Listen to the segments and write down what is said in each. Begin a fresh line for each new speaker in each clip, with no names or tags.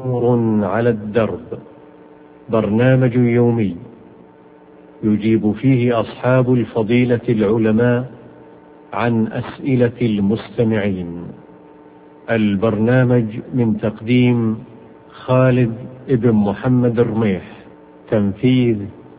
نور على الدرب، برنامج يومي يجيب فيه أصحاب الفضيلة العلماء عن أسئلة المستمعين. البرنامج من تقديم خالد ابن محمد الرميح، تنفيذ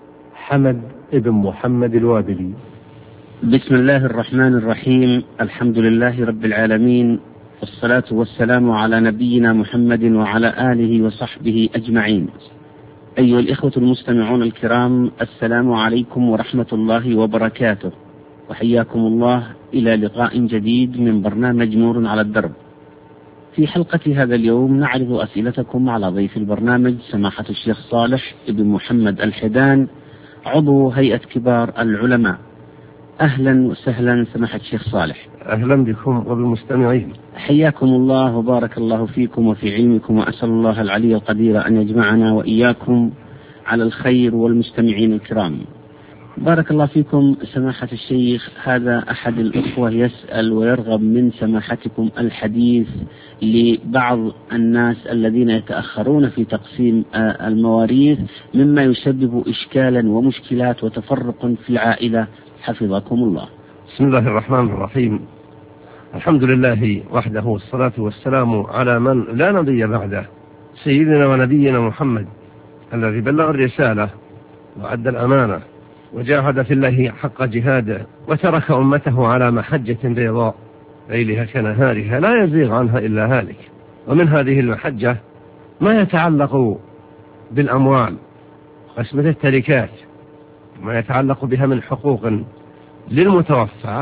حمد ابن محمد الوابلي.
بسم الله الرحمن الرحيم. الحمد لله رب العالمين، والصلاة والسلام على نبينا محمد وعلى آله وصحبه أجمعين. أيها الإخوة المستمعون الكرام، السلام عليكم ورحمة الله وبركاته، وحياكم الله إلى لقاء جديد من برنامج نور على الدرب. في حلقة هذا اليوم نعرض أسئلتكم على ضيف البرنامج سماحة الشيخ صالح ابن محمد الحدان، عضو هيئة كبار العلماء. أهلا وسهلا سماحة الشيخ صالح.
أهلا بكم وبالمستمعين.
حياكم الله وبارك الله فيكم وفي علمكم، وأسأل الله العلي القدير أن يجمعنا وإياكم على الخير والمستمعين الكرام. بارك الله فيكم سماحة الشيخ. هذا أحد الأخوة يسأل ويرغب من سماحتكم الحديث لبعض الناس الذين يتأخرون في تقسيم المواريث، مما يسبب إشكالا ومشكلات وتفرق في العائلة، حفظكم الله.
بسم الله الرحمن الرحيم. الحمد لله وحده، والصلاة والسلام على من لا نبي بعده، سيدنا ونبينا محمد الذي بلغ الرسالة وأدى الأمانة وجاهد في الله حق جهاده، وترك أمته على محجة بيضاء ليلها كنهارها لا يزيغ عنها إلا هالك. ومن هذه المحجة ما يتعلق بالأموال، قسمة التركات، ما يتعلق بها من حقوق للمتوفى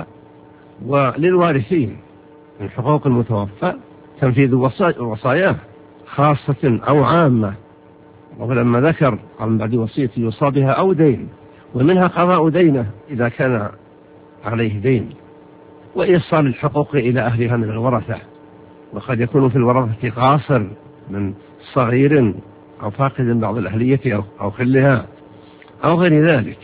وللوارثين. من حقوق المتوفى تنفيذ وصاياه خاصة أو عامة، ولما ذكر عن بعد وصية يوصى بها أو دين، ومنها قضاء دينه إذا كان عليه دين، وإيصال الحقوق إلى أهلها من الورثة. وقد يكون في الورثة قاصر من صغير أو فاقد بعض الأهلية أو خلها أو غير ذلك،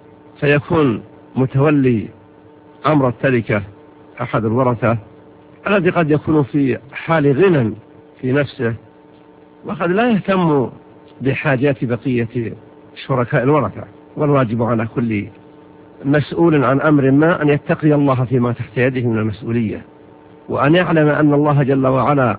فيكون متولي أمر التركة أحد الورثة الذي قد يكون في حال غنى في نفسه، وقد لا يهتم بحاجات بقية شركاء الورثة. والواجب على كل مسؤول عن أمر ما أن يتقي الله فيما تحت يده من المسؤولية، وأن يعلم أن الله جل وعلا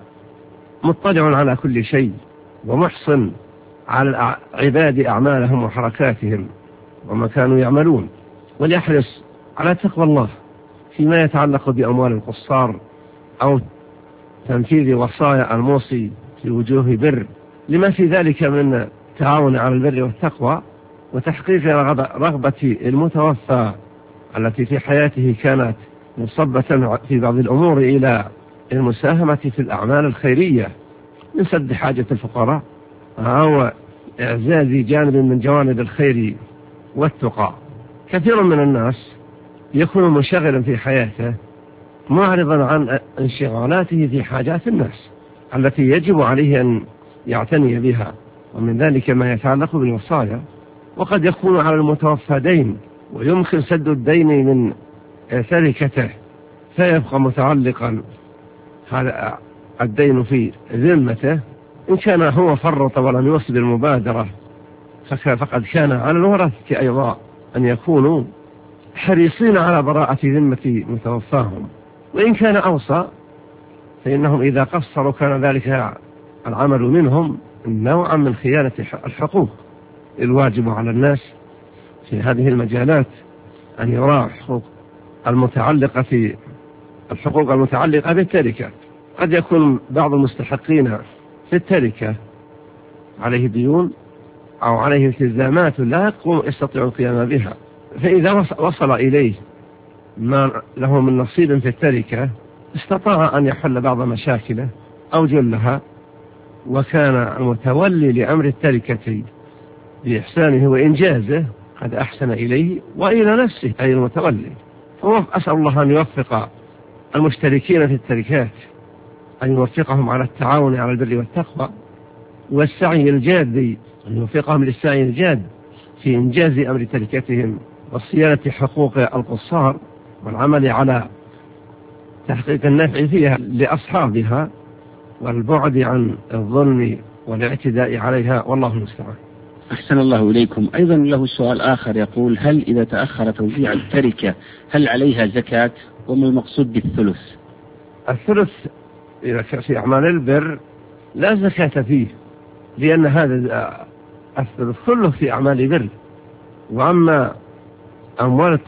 مطلع على كل شيء، ومحصن على عباد أعمالهم وحركاتهم وما كانوا يعملون، وليحرص على تقوى الله فيما يتعلق بأموال القصار أو تنفيذ وصايا الموصي في وجوه بر، لما في ذلك من تعاون على البر والتقوى، وتحقيق رغبة المتوفى التي في حياته كانت مصبة في بعض الأمور إلى المساهمة في الأعمال الخيرية من سد حاجة الفقراء أو إعزاز جانب من جوانب الخير والتقى. كثير من الناس يكون منشغلا في حياته معرضا عن انشغالاته في حاجات الناس التي يجب عليه أن يعتني بها، ومن ذلك ما يتعلق بالوصايا. وقد يكون على المتوفى دين، ويمكن سد الدين من تركته، فيبقى متعلقا هذا الدين في ذمته. إن كان هو فرط ولم يوصل المبادرة، فقد كان على الورثة أيضا أن يكونوا حريصين على براءة ذمة متوفاهم. وإن كان أوصى فإنهم إذا قصروا كان ذلك العمل منهم نوعا من خيانة الحقوق. الواجب على الناس في هذه المجالات أن يراعوا الحقوق المتعلقة بالتركة. قد يكون بعض المستحقين في التركة عليه ديون أو عليه التزامات لا يستطيع القيام بها، فإذا وصل إليه ما له من نصيب في التركة استطاع أن يحل بعض مشاكله أو جلها، وكان المتولي لأمر التركة بإحسانه وإنجازه قد أحسن إليه وإلى نفسه أي المتولي. أسأل الله أن يوفق المشتركين في التركات، أن يوفقهم على التعاون على البر والتقوى والسعي الجاد، أن يوفقهم للسعي الجاد في إنجاز أمر تركتهم وصيانة حقوق القصار، والعمل على تحقيق النفع فيها لأصحابها، والبعد عن الظلم والاعتداء عليها، والله المستعان.
أحسن الله إليكم. أيضا له سؤال آخر يقول: هل إذا تأخر توزيع التركة هل عليها زكاة؟ وما المقصود بالثلث؟
الثلث إذا كان في أعمال البر لا زكاة فيه، لأن هذا الثلث كله في أعمال البر. وأما أموال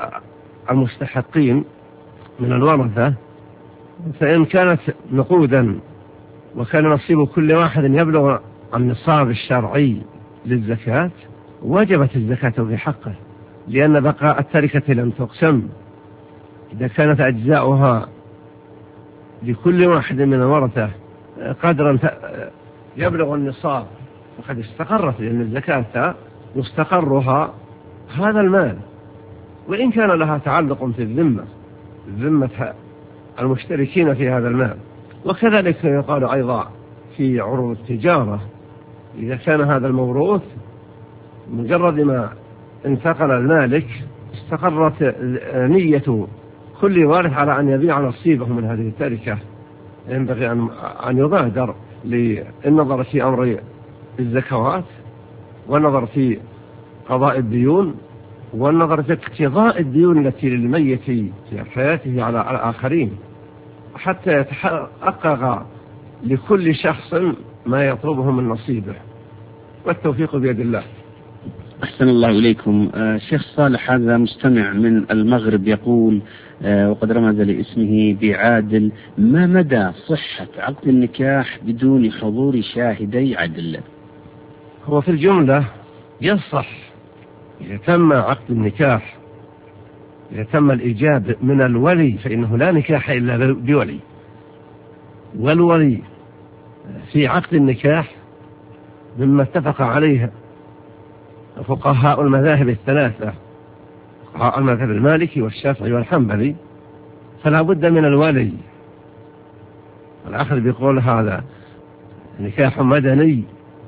المستحقين من الورثة فإن كانت نقودا وكان نصيب كل واحد يبلغ النصاب الشرعي للزكاة وجبت الزكاة في حقه، لأن بقاء التركة لم تقسم. إذا كانت أجزاؤها لكل واحد من الورثة قدرا يبلغ النصاب فقد استقرت، لأن الزكاة مستقرها هذا المال، وإن كان لها تعلق في الذمة المشتركين في هذا المال. وكذلك يقال أيضا في عروض التجارة: إذا كان هذا الموروث مجرد ما انتقل المالك استقرت نية كل وارث على أن يبيع نصيبه من هذه التركة، ينبغي أن يبادر للنظر في أمر الزكوات، والنظر في قضاء الديون، والنظر في اقتضاء الديون التي للميت في حياته على الآخرين، حتى يتحقق لكل شخص ما يطلبه من نصيبه، والتوفيق بيد الله.
أحسن الله إليكم. شيخ صالح هذا مستمع من المغرب يقول وقد رمز لاسمه بعادل: ما مدى صحة عقد النكاح بدون حضور شاهدي عدل؟
هو في الجملة يصح إذا تم عقد النكاح، إذا تم الإيجاب من الولي، فإنه لا نكاح إلا بولي، والولي في عقد النكاح مما اتفق عليه فقهاء المذاهب الثلاثة، فقهاء المذهب المالكي والشافعي والحنبلي، فلا بد من الولي. الآخر بيقول هذا نكاح مدني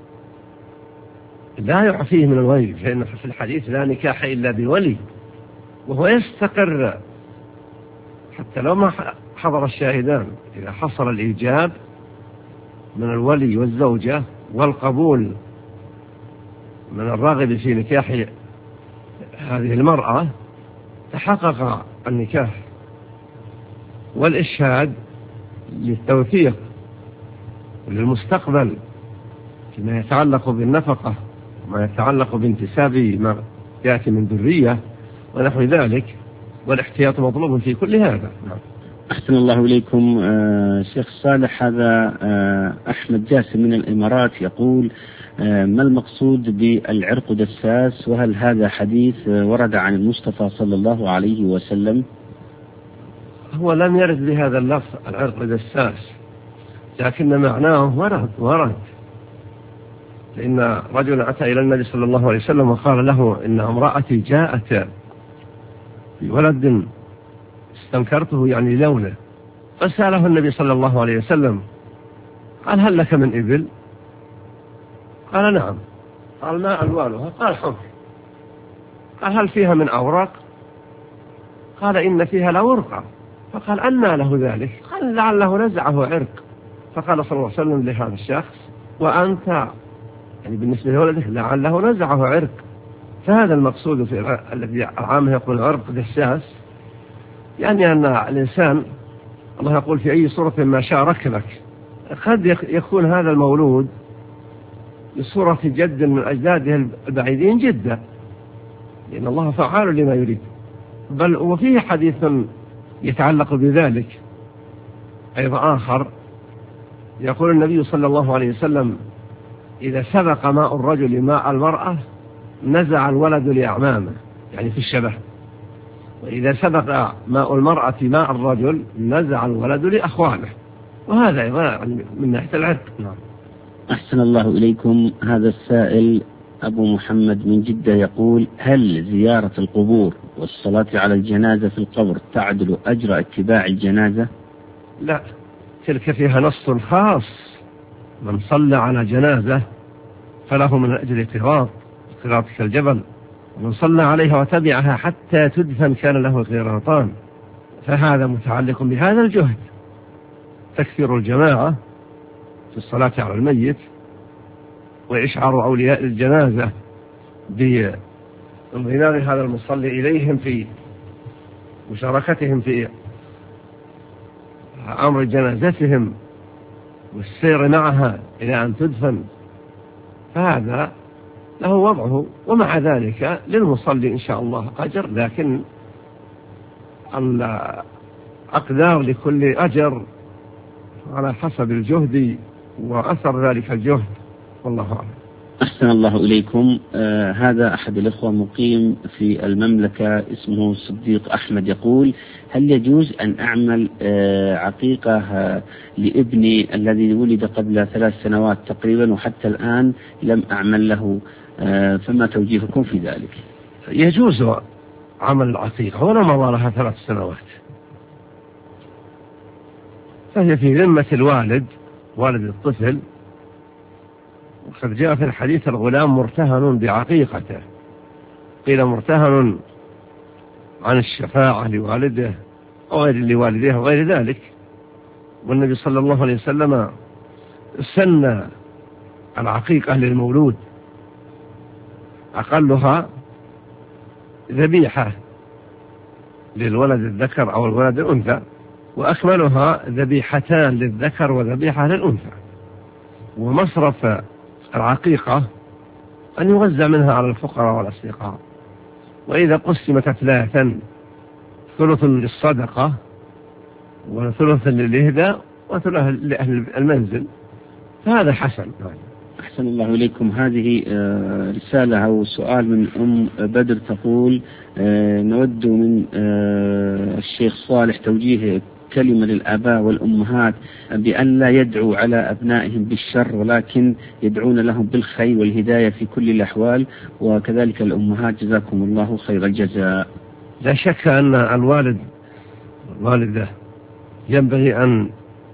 لا يعفيه من الولي، فإن في الحديث لا نكاح إلا بولي، وهو يستقر حتى لو ما حضر الشاهدان. إذا حصل الإيجاب من الولي والزوجة والقبول من الراغب في نكاح هذه المرأة تحقق النكاح، والإشهاد للتوثيق للمستقبل فيما يتعلق بالنفقة وما يتعلق بانتساب ما يأتي من ذرية ونحو ذلك، والاحتياط مطلوب في كل هذا.
أحسن الله إليكم. شيخ صالح هذا أحمد جاسم من الإمارات يقول: ما المقصود بالعرق دساس؟ وهل هذا حديث ورد عن المصطفى صلى الله عليه وسلم؟
هو لم يرد بهذا اللفظ العرق دساس، لكن معناه ورد، لأن رجل أتى إلى النبي صلى الله عليه وسلم وقال له: إن امرأتي جاءت بولد استنكرته يعني لونه، فسأله النبي صلى الله عليه وسلم قال: هل لك من إبل؟ قال: نعم. قال: ما ألوانها؟ قال: حمر. قال: هل فيها من أوراق؟ قال: إن فيها لورقة. فقال: أنى له ذلك؟ قال: لعله نزعه عرق. فقال صلى الله عليه وسلم لهذا الشخص: وأنت يعني بالنسبة لولدك لعله نزعه عرق. فهذا المقصود في الذي عامه يقول عرق دساس، يعني أن الإنسان الله يقول: في أي صورة ما شاء ركبك. قد يكون هذا المولود بصورة جد من أجداده البعيدين جدا، لأن الله فعال لما يريد. بل وفيه حديث يتعلق بذلك أيضا آخر، يقول النبي صلى الله عليه وسلم: إذا سبق ماء الرجل ماء المرأة نزع الولد لأعمامه، يعني في الشبه، وإذا سبق ماء المرأة ماء الرجل نزع الولد لأخوانه، وهذا أيضا من ناحية العرق. نعم.
أحسن الله إليكم. هذا السائل أبو محمد من جدة يقول: هل زيارة القبور والصلاة على الجنازة في القبر تعدل أجر اتباع الجنازة؟
لا، تلك فيها نص خاص: من صلى على جنازة فله من أجل قراط كالجبل، ومن صلى عليها وتبعها حتى تدفن كان له قيراطان. فهذا متعلق بهذا الجهد، تكثير الجماعة في الصلاة على الميت وإشعار أولياء الجنازة بانضمام هذا المصلي إليهم في مشاركتهم في أمر جنازتهم والسير معها إلى أن تدفن، فهذا له وضعه. ومع ذلك للمصلي إن شاء الله أجر، لكن الأقدار لكل أجر على حسب الجهد وأثر ذلك الجهد، والله أعلم.
أحسن الله إليكم. هذا أحد الإخوة مقيم في المملكة اسمه صديق أحمد، يقول: هل يجوز أن أعمل عقيقة لابني الذي ولد قبل 3 سنوات تقريبا وحتى الآن لم أعمل له، فما توجيهكم في ذلك؟
يجوز عمل العقيقة ولا مضى لها 3 سنوات، فهي في ذمة الوالد، والد الطفل، وقد جاء في الحديث: الغلام مرتهن بعقيقته، قيل مرتهن عن الشفاعة لوالده أو غير لوالديه وغير ذلك. والنبي صلى الله عليه وسلم سن العقيقة للمولود، أقلها ذبيحة للولد الذكر أو الولد الأنثى، وأكملها ذبيحتان للذكر وذبيحة للأنثى. ومصرف العقيقة أن يوزع منها على الفقراء والأصدقاء، وإذا قسمت 3 ثلث للصدقة وثلث للإهداء وثلث لأهل المنزل، فهذا حسن.
أحسن الله إليكم. هذه رسالة أو سؤال من أم بدر، تقول: نود من الشيخ صالح توجيه كلمة للآباء والأمهات بأن لا يدعوا على أبنائهم بالشر، ولكن يدعون لهم بالخير والهداية في كل الأحوال، وكذلك الأمهات جزاكم الله خير الجزاء.
لا شك أن الوالد والوالدة ينبغي أن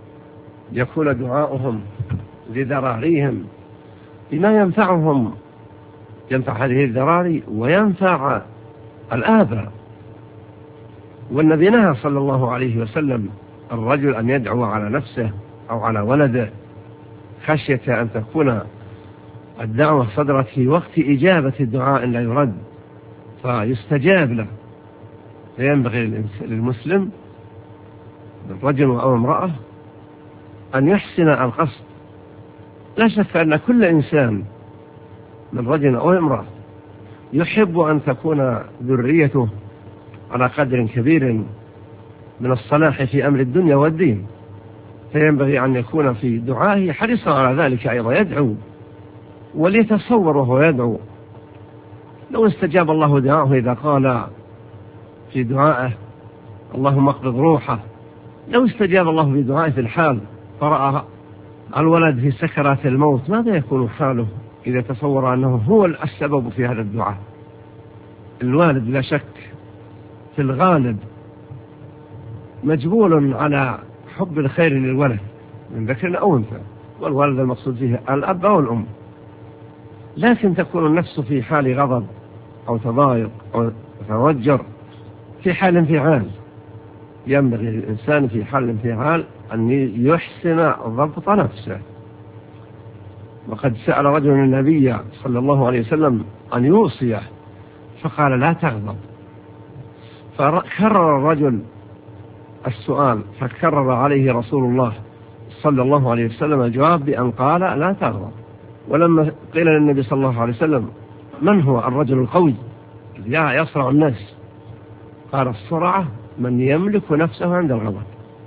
يكون دعاؤهم لذراريهم بما ينفعهم، ينفع هذه الذراري وينفع الآباء. والنبي نهى صلى الله عليه وسلم الرجل أن يدعو على نفسه أو على ولده خشية أن تكون الدعوة صدرت في وقت إجابة الدعاء لا يرد فيستجاب له. فينبغي للمسلم الرجل أو امرأة أن يحسن القصد. لا شك أن كل إنسان من رجل أو امرأة يحب أن تكون ذريته على قدر كبير من الصلاح في أمر الدنيا والدين، فينبغي أن يكون في دعائه حريصا على ذلك أيضا، يدعو وليتصور وهو يدعو. لو استجاب الله دعاه إذا قال في دعائه: اللهم اقبض روحه، لو استجاب الله في دعائه في الحال فرأى الولد في سكرات الموت، ماذا يكون حاله إذا تصور أنه هو السبب في هذا الدعاء؟ الوالد لا شك في الغالب مجبول على حب الخير للولد من ذكر أو أنثى، والولد المقصود فيه الأب أو الأم، لكن تكون النفس في حال غضب أو تضايق أو توجر في حال انفعال. ينبغي للإنسان في حال الانفعال أن يحسن ضبط نفسه. وقد سأل رجل النبي صلى الله عليه وسلم أن يوصيه فقال: لا تغضب. فكرر الرجل السؤال، فكرر عليه رسول الله صلى الله عليه وسلم الجواب بأن قال: لا تغضب. ولما قيل للنبي صلى الله عليه وسلم: من هو الرجل القوي الذي يصرع الناس؟ قال: الصرعة من يملك نفسه عند الغضب.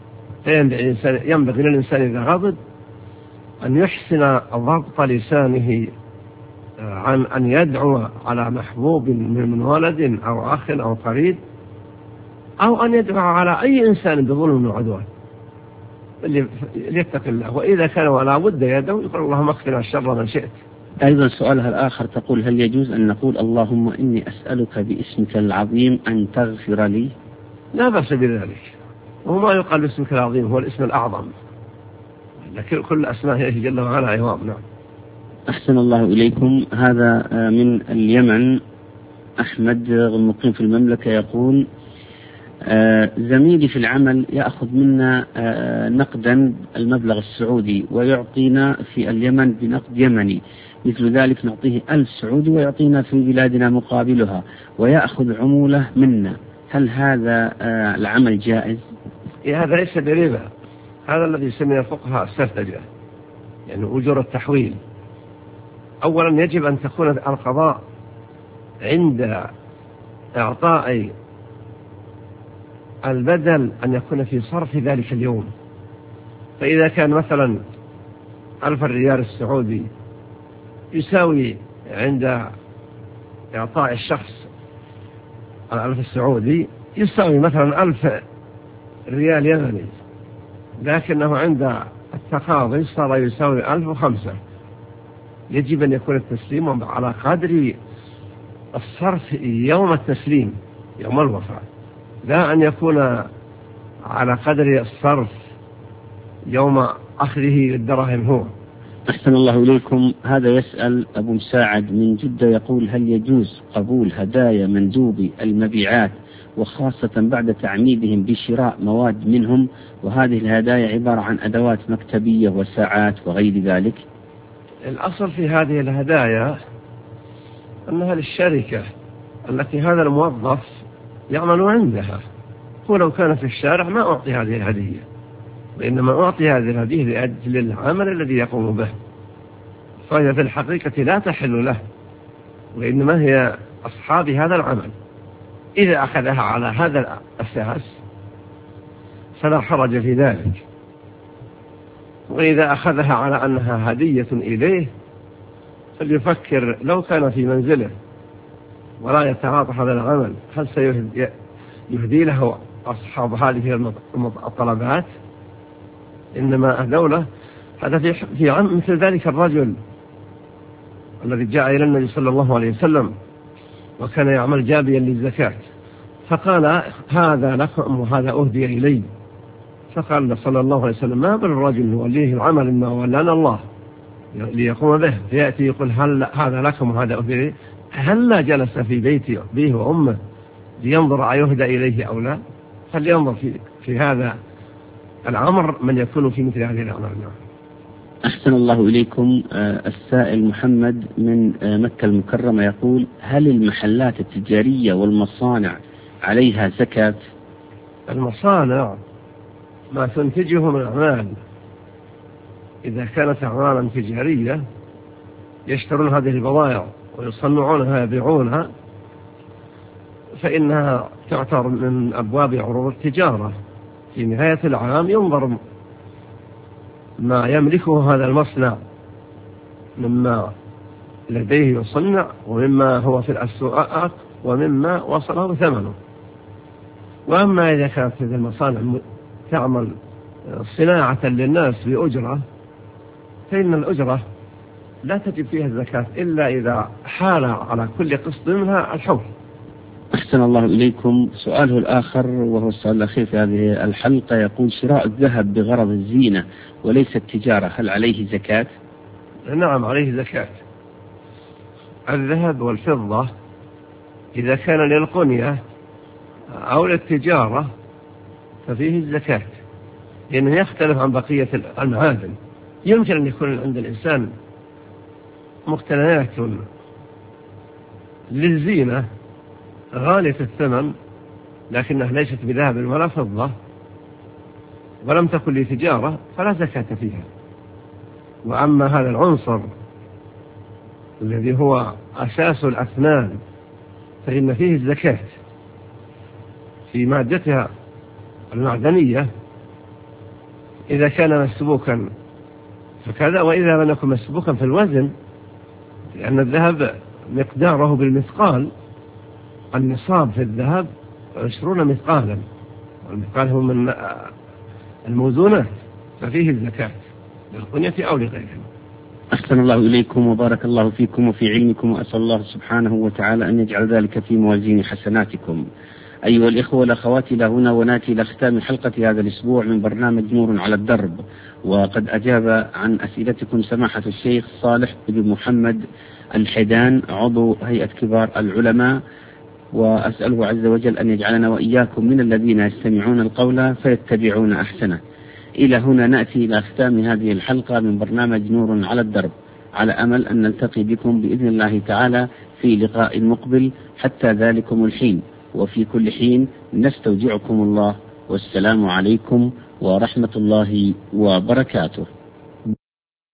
ينبغي للإنسان إذا غضب أن يحسن ضبط لسانه عن أن يدعو على محبوب من ولد أو أخ أو قريب، أو أن يدعو على أي إنسان بظلم وعدوان، ليتق الله. وإذا كان ولا بد يدعو يقول: اللهم اكفنا الشر من شئت.
أيضا سؤالها الآخر تقول: هل يجوز أن نقول اللهم إني أسألك باسمك العظيم أن تغفر لي؟
لا بأس بذلك، وهو ما يقال باسمك العظيم هو الاسم الأعظم، لكن كل أسماء جل وعلا عظام. نعم.
أحسن الله إليكم. هذا من اليمن أحمد مقيم في المملكة، يقول: زميلي في العمل يأخذ منا نقدا المبلغ السعودي ويعطينا في اليمن بنقد يمني، مثل ذلك نعطيه 1000 سعودي ويعطينا في بلادنا مقابلها ويأخذ عمولة منا، هل هذا العمل جائز؟
هذا ليس بربا، هذا الذي يسميه الفقهاء السفجة، يعني أجور التحويل. أولا يجب أن تكون القضاء عند إعطاء البدل أن يكون في صرف ذلك اليوم. فإذا كان مثلا 1000 ريال السعودي يساوي عند إعطاء الشخص 1000 السعودي يساوي مثلا 1000 ريال يمني، لكنه عند التقاضي صار يساوي 1005. يجب أن يكون التسليم على قدر الصرف يوم التسليم يوم الوفاة، لا أن يكون على قدر الصرف يوم أخذه الدراهم هو.
أحسن الله إليكم. هذا يسأل أبو مساعد من جدة يقول: هل يجوز قبول هدايا مندوبي المبيعات وخاصة بعد تعميدهم بشراء مواد منهم، وهذه الهدايا عبارة عن أدوات مكتبية وساعات وغير ذلك؟
الأصل في هذه الهدايا أنها للشركة التي هذا الموظف يعمل عندها، ولو كان في الشارع ما أعطي هذه الهدية، وإنما أعطي هذه الهدية لأجل العمل الذي يقوم به، فهي في الحقيقة لا تحل له، وإنما هي أصحاب هذا العمل. إذا أخذها على هذا الأساس فلا حرج في ذلك، وإذا أخذها على أنها هدية إليه فليفكر لو كان في منزله ولا يتعاطى هذا العمل هل سيهدي له أصحاب هذه الطلبات؟ إنما الدولة هذا في عام مثل ذلك الرجل الذي جاء إلى النبي صلى الله عليه وسلم وكان يعمل جابيا للزكاة، فقال: هذا لكم وهذا أهدي إلي. فقال صلى الله عليه وسلم: ما بالرجل نوليه العمل ما ولانا الله ليقوم به، فيأتي يقول: هل هذا لكم وهذا أهدي إلي؟ هل جلس في بيت أبيه وأمه لينظر أيهدى إليه أو لا؟ فلينظر في هذا الأمر من يكون في مثل هذه الأمر.
أحسن الله إليكم. السائل محمد من مكة المكرمة يقول: هل المحلات التجارية والمصانع عليها زكاة؟
المصانع ما تنتجه من أعمال، إذا كانت أعمالا تجارية يشترون هذه البضائع ويصنعونها ويبيعونها فإنها تعتبر من أبواب عروض التجارة. في نهاية العام ينظر ما يملكه هذا المصنع مما لديه يصنع ومما هو في الأسواق ومما وصله ثمنه. وأما إذا كانت هذه المصانع تعمل صناعة للناس بأجرة فإن الأجرة لا تجب فيها الزكاة إلا إذا حال على كل قسط منها الحول.
أحسن الله إليكم. سؤاله الآخر وهو السؤال الأخير في هذه الحلقة يقول: شراء الذهب بغرض الزينة وليس التجارة هل عليه زكاة؟
نعم عليه زكاة. الذهب والفضة إذا كان للقنية أو للتجارة ففيه الزكاة، لأنه يختلف عن بقية المعادن. يمكن أن يكون عند الإنسان مقتنيات للزينة غالية الثمن لكنها ليست بذهب ولا فضة ولم تكن لتجارة فلا زكاة فيها. وأما هذا العنصر الذي هو أساس الأثمان فإن فيه الزكاة في مادتها المعدنية إذا كان مسبوكا فكذا، وإذا لم يكن مسبوكا في الوزن، لأن الذهب مقداره بالمثقال. النصاب في الذهب 20 مثقالا، والمثقال هو من الموزونات، ففيه الزكاة للقنية أو لغيرها.
أحسن الله إليكم وبارك الله فيكم وفي علمكم، وأسأل الله سبحانه وتعالى أن يجعل ذلك في موازين حسناتكم. أيها الإخوة والأخوات، إلى هنا ونأتي إلى ختام حلقة هذا الأسبوع من برنامج نور على الدرب، وقد أجاب عن أسئلتكم سماحة الشيخ صالح بن محمد الحيدان عضو هيئة كبار العلماء، وأسأله عز وجل أن يجعلنا وإياكم من الذين يستمعون القول فيتبعون أحسنه. إلى هنا نأتي إلى ختام هذه الحلقة من برنامج نور على الدرب. على أمل أن نلتقي بكم بإذن الله تعالى في لقاء مقبل. حتى ذلكم الحين وفي كل حين نستودعكم الله، والسلام عليكم ورحمة الله وبركاته.